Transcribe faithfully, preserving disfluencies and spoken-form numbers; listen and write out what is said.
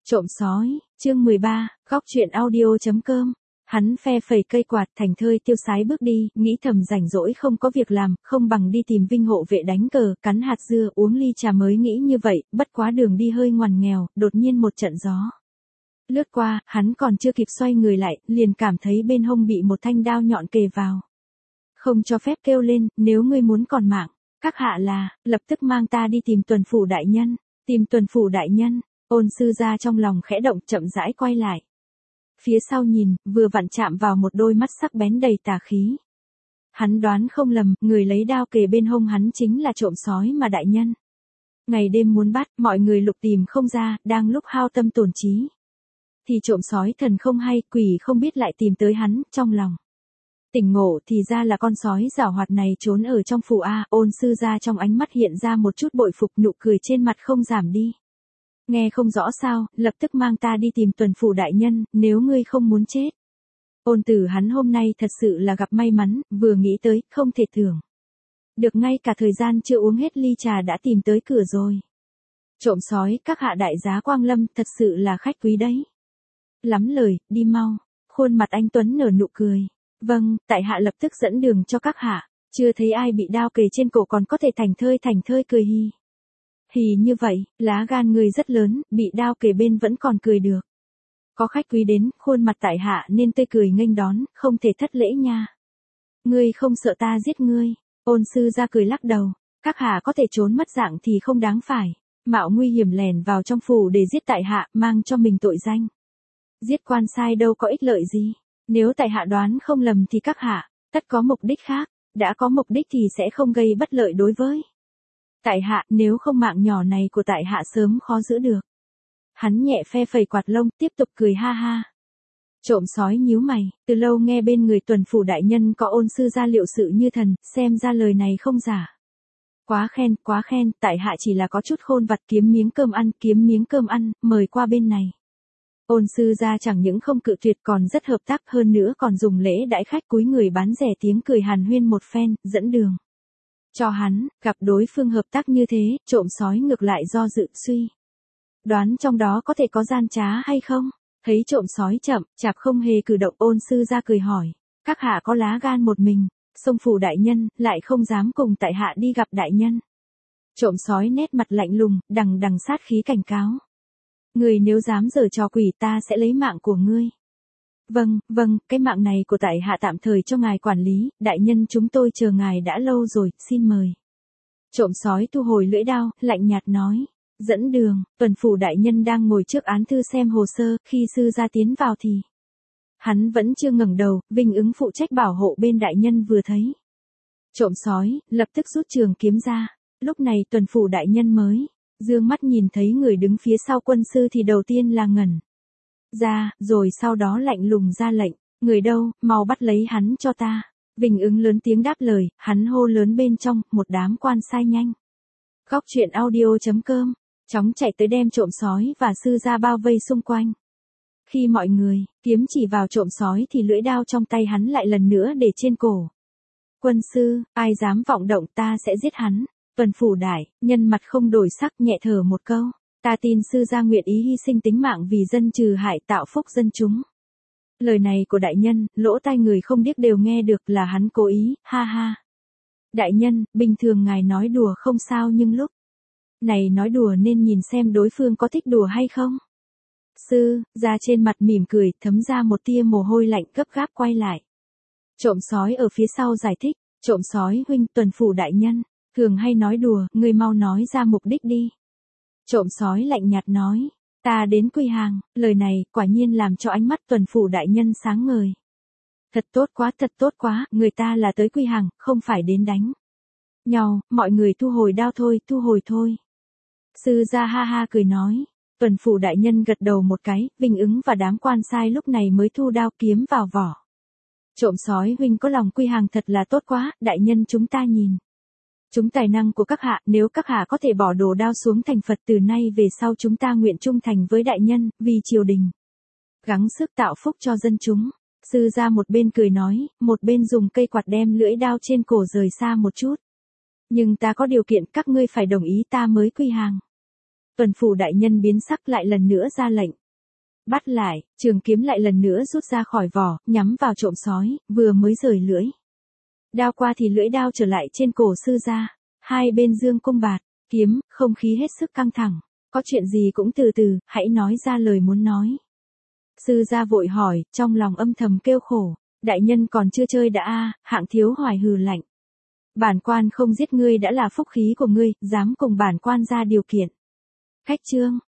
Trộm sói, chương mười ba, góc truyện audio chấm com. Hắn phe phẩy cây quạt thành thơi tiêu sái bước đi, nghĩ thầm rảnh rỗi không có việc làm, không bằng đi tìm Vinh hộ vệ đánh cờ, cắn hạt dưa, uống ly trà mới nghĩ như vậy, bất quá đường đi hơi ngoằn nghèo, đột nhiên một trận gió lướt qua, hắn còn chưa kịp xoay người lại, liền cảm thấy bên hông bị một thanh đao nhọn kề vào. Không cho phép kêu lên, nếu ngươi muốn còn mạng, các hạ là, lập tức mang ta đi tìm Tuần phủ đại nhân, tìm Tuần phủ đại nhân. Ôn sư gia trong lòng khẽ động, chậm rãi quay lại. Phía sau nhìn, vừa vặn chạm vào một đôi mắt sắc bén đầy tà khí. Hắn đoán không lầm, người lấy đao kề bên hông hắn chính là trộm sói mà đại nhân. Ngày đêm muốn bắt, mọi người lục tìm không ra, đang lúc hao tâm tổn trí. Thì trộm sói thần không hay, quỷ không biết lại tìm tới hắn, trong lòng tỉnh ngộ thì ra là con sói giảo hoạt này trốn ở trong phủ A. Ôn sư gia trong ánh mắt hiện ra một chút bội phục, nụ cười trên mặt không giảm đi. Nghe không rõ sao, lập tức mang ta đi tìm Tuần phủ đại nhân, nếu ngươi không muốn chết. Ôn tử hắn hôm nay thật sự là gặp may mắn, vừa nghĩ tới, không thể tưởng được ngay cả thời gian chưa uống hết ly trà đã tìm tới cửa rồi. Trộm sói, các hạ đại giá quang lâm, thật sự là khách quý đấy. Lắm lời, đi mau. Khuôn mặt anh Tuấn nở nụ cười. Vâng, tại hạ lập tức dẫn đường cho các hạ. Chưa thấy ai bị đao kề trên cổ còn có thể thành thơi thành thơi cười hi. Hì như vậy, lá gan người rất lớn, bị đao kề bên vẫn còn cười được. Có khách quý đến, khuôn mặt tại hạ nên tươi cười nghênh đón, không thể thất lễ nha. Ngươi không sợ ta giết ngươi. Ôn sư ra cười lắc đầu. Các hạ có thể trốn mất dạng thì không đáng phải. Mạo nguy hiểm lèn vào trong phủ để giết tại hạ, mang cho mình tội danh. Giết quan sai đâu có ích lợi gì. Nếu tại hạ đoán không lầm thì các hạ, tất có mục đích khác. Đã có mục đích thì sẽ không gây bất lợi đối với tại hạ, nếu không mạng nhỏ này của tại hạ sớm khó giữ được. Hắn nhẹ phe phẩy quạt lông, tiếp tục cười ha ha. Trộm sói nhíu mày, từ lâu nghe bên người Tuần phủ đại nhân có ôn sư gia liệu sự như thần, xem ra lời này không giả. Quá khen, quá khen, tại hạ chỉ là có chút khôn vặt kiếm miếng cơm ăn, kiếm miếng cơm ăn, mời qua bên này. Ôn sư gia chẳng những không cự tuyệt còn rất hợp tác, hơn nữa còn dùng lễ đãi khách cúi người bán rẻ tiếng cười hàn huyên một phen, dẫn đường cho hắn. Gặp đối phương hợp tác như thế, trộm sói ngược lại do dự suy đoán trong đó có thể có gian trá hay không. Thấy trộm sói chậm chạp không hề cử động, ôn sư ra cười hỏi, các hạ có lá gan một mình xông phủ đại nhân, lại không dám cùng tại hạ đi gặp đại nhân. Trộm sói nét mặt lạnh lùng, đằng đằng sát khí cảnh cáo, người nếu dám giở trò quỷ ta sẽ lấy mạng của ngươi. Vâng, vâng, cái mạng này của tại hạ tạm thời cho ngài quản lý, đại nhân chúng tôi chờ ngài đã lâu rồi, xin mời. Trộm sói thu hồi lưỡi đao, lạnh nhạt nói, dẫn đường. Tuần phủ đại nhân đang ngồi trước án thư xem hồ sơ, khi sư gia tiến vào thì hắn vẫn chưa ngẩng đầu. Vinh ứng phụ trách bảo hộ bên đại nhân vừa thấy trộm sói, lập tức rút trường kiếm ra. Lúc này Tuần phủ đại nhân mới dương mắt nhìn thấy người đứng phía sau quân sư thì đầu tiên là ngẩn ra, rồi sau đó lạnh lùng ra lệnh, người đâu, mau bắt lấy hắn cho ta. Vinh ứng lớn tiếng đáp lời, hắn hô lớn bên trong, một đám quan sai nhanh. Góc truyện audio chấm com, chóng chạy tới đem trộm sói và sư gia bao vây xung quanh. Khi mọi người kiếm chỉ vào trộm sói thì lưỡi đao trong tay hắn lại lần nữa để trên cổ. Quân sư, ai dám vọng động ta sẽ giết hắn. Tuần phủ đại nhân mặt không đổi sắc, nhẹ thở một câu. Ta tin sư gia nguyện ý hy sinh tính mạng vì dân trừ hại, tạo phúc dân chúng. Lời này của đại nhân, lỗ tai người không điếc đều nghe được, là hắn cố ý, ha ha. Đại nhân, bình thường ngài nói đùa không sao nhưng lúc này nói đùa nên nhìn xem đối phương có thích đùa hay không. Sư gia trên mặt mỉm cười, thấm ra một tia mồ hôi lạnh, gấp gáp quay lại. Trộm sói ở phía sau giải thích, trộm sói huynh, Tuần phủ đại nhân thường hay nói đùa, ngươi mau nói ra mục đích đi. Trộm sói lạnh nhạt nói, ta đến quy hàng. Lời này quả nhiên làm cho ánh mắt Tuần phủ đại nhân sáng ngời. Thật tốt quá, thật tốt quá, người ta là tới quy hàng, không phải đến đánh nhau. Mọi người thu hồi đao thôi, thu hồi thôi. Sư gia ha ha cười nói. Tuần phủ đại nhân gật đầu một cái, Vinh ứng và đám quan sai lúc này mới thu đao kiếm vào vỏ. Trộm sói huynh có lòng quy hàng thật là tốt quá, đại nhân chúng ta nhìn chúng tài năng của các hạ, nếu các hạ có thể bỏ đồ đao xuống thành Phật, từ nay về sau chúng ta nguyện trung thành với đại nhân, vì triều đình gắng sức tạo phúc cho dân chúng. Sư gia một bên cười nói, một bên dùng cây quạt đem lưỡi đao trên cổ rời xa một chút. Nhưng ta có điều kiện, các ngươi phải đồng ý ta mới quy hàng. Tuần phủ đại nhân biến sắc lại lần nữa ra lệnh. Bắt lại, trường kiếm lại lần nữa rút ra khỏi vỏ, nhắm vào trộm sói, vừa mới rời lưỡi. Đao qua thì lưỡi đao trở lại trên cổ sư gia, hai bên dương cung bạt, kiếm, không khí hết sức căng thẳng. Có chuyện gì cũng từ từ, hãy nói ra lời muốn nói. Sư gia vội hỏi, trong lòng âm thầm kêu khổ. Đại nhân còn chưa chơi đã a, Hạng Thiếu Hoài hừ lạnh. Bản quan không giết ngươi đã là phúc khí của ngươi, dám cùng bản quan ra điều kiện. Khách trương,